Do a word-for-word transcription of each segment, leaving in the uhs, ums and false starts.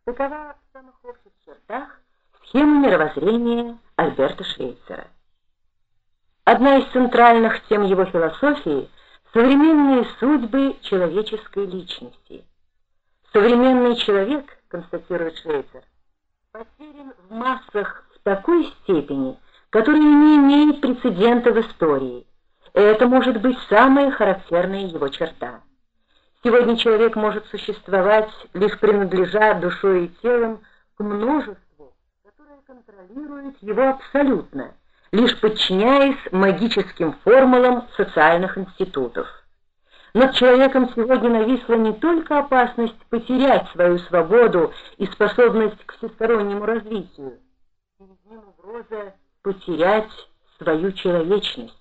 Такова в самых общих чертах схема мировоззрения Альберта Швейцера. Одна из центральных тем его философии — современные судьбы человеческой личности. Современный человек, констатирует Швейцер, потерян в массах в такой степени, которая не имеет прецедента в истории. Это может быть самая характерная его черта. Сегодня человек может существовать, лишь принадлежа душой и телом к множеству, которое контролирует его абсолютно, лишь подчиняясь магическим формулам социальных институтов. Над человеком сегодня нависла не только опасность потерять свою свободу и способность к всестороннему развитию, перед ним угроза потерять свою человечность.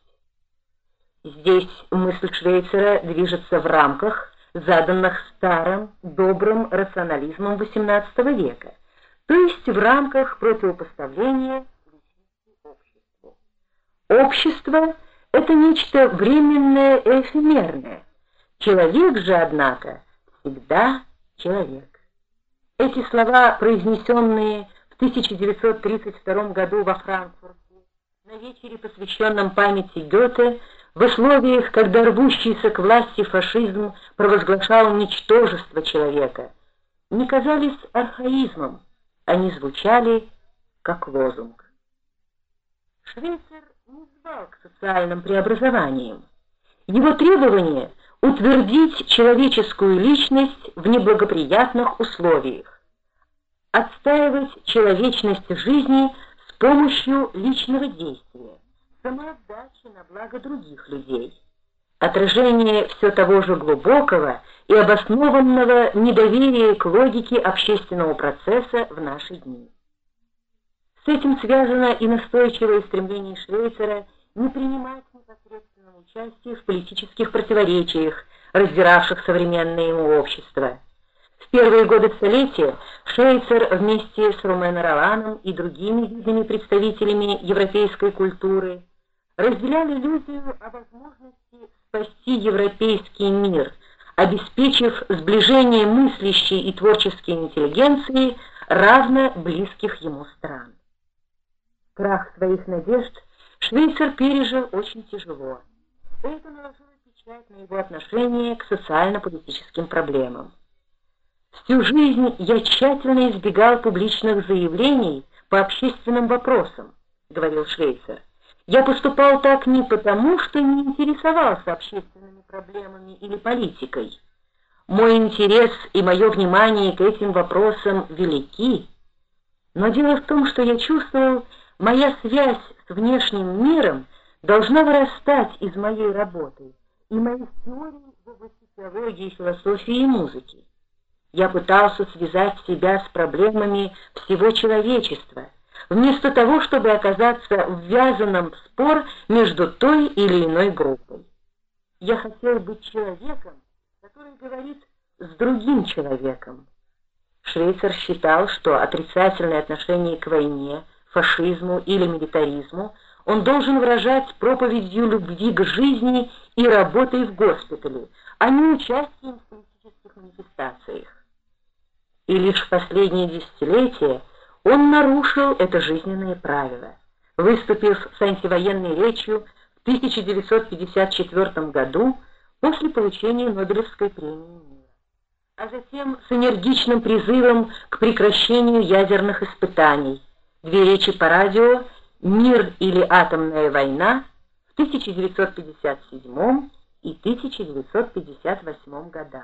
Здесь мысль Швейцера движется в рамках, заданных старым, добрым рационализмом восемнадцатого века, то есть в рамках противопоставления личности обществу. Общество — это нечто временное и эфемерное. Человек же, однако, всегда человек. Эти слова, произнесенные в тысяча девятьсот тридцать втором году во Франкфурте, на вечере, посвященном памяти Гёте, в условиях, когда рвущийся к власти фашизм провозглашал ничтожество человека, не казались архаизмом, они звучали как лозунг. Швейцер не звал к социальным преобразованиям. Его требование — утвердить человеческую личность в неблагоприятных условиях, отстаивать человечность жизни с помощью личного действия, самоотдачи на благо других людей, отражение все того же глубокого и обоснованного недоверия к логике общественного процесса в наши дни. С этим связано и настойчивое стремление Швейцера не принимать непосредственного участия в политических противоречиях, раздиравших современное ему общество. В первые годы столетия Швейцер вместе с Руменом Роланом и другими видными представителями европейской культуры разделял иллюзию о возможности спасти европейский мир, обеспечив сближение мыслящей и творческой интеллигенции равно близких ему стран. Крах своих надежд Швейцер пережил очень тяжело. Это наложило печать на его отношение к социально-политическим проблемам. Всю жизнь я тщательно избегал публичных заявлений по общественным вопросам, говорил Швейцер. Я поступал так не потому, что не интересовался общественными проблемами или политикой. Мой интерес и мое внимание к этим вопросам велики, но дело в том, что я чувствовал, моя связь с внешним миром должна вырастать из моей работы и моих теорий в области теологии, философии и музыки. Я пытался связать себя с проблемами всего человечества, вместо того, чтобы оказаться ввязанным в спор между той или иной группой. Я хотел быть человеком, который говорит с другим человеком. Швейцер считал, что отрицательное отношение к войне, фашизму или милитаризму он должен выражать проповедью любви к жизни и работой в госпитале, а не участием в политических манифестациях. И лишь в последние десятилетия он нарушил это жизненное правило, выступив с антивоенной речью в тысяча девятьсот пятьдесят четвёртом году после получения Нобелевской премии мира, а затем с энергичным призывом к прекращению ядерных испытаний, две речи по радио «Мир или атомная война» в тысяча девятьсот пятьдесят седьмом и тысяча девятьсот пятьдесят восьмом годах.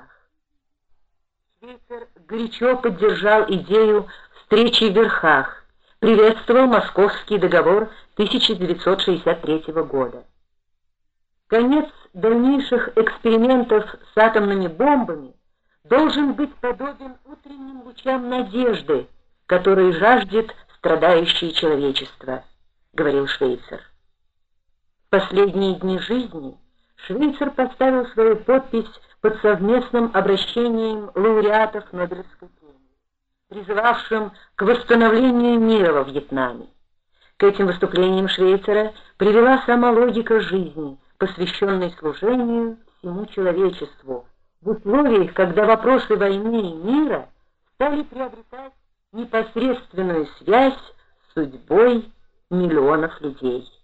Швейцер горячо поддержал идею встречи в Верхах, приветствовал Московский договор тысяча девятьсот шестьдесят третьего года. Конец дальнейших экспериментов с атомными бомбами должен быть подобен утренним лучам надежды, которые жаждет страдающее человечество, говорил Швейцер. В последние дни жизни Швейцер поставил свою подпись под совместным обращением лауреатов Нобелевской премии, призывавшим к восстановлению мира во Вьетнаме. К этим выступлениям Швейцера привела сама логика жизни, посвященной служению всему человечеству, в условиях, когда вопросы войны и мира стали приобретать непосредственную связь с судьбой миллионов людей.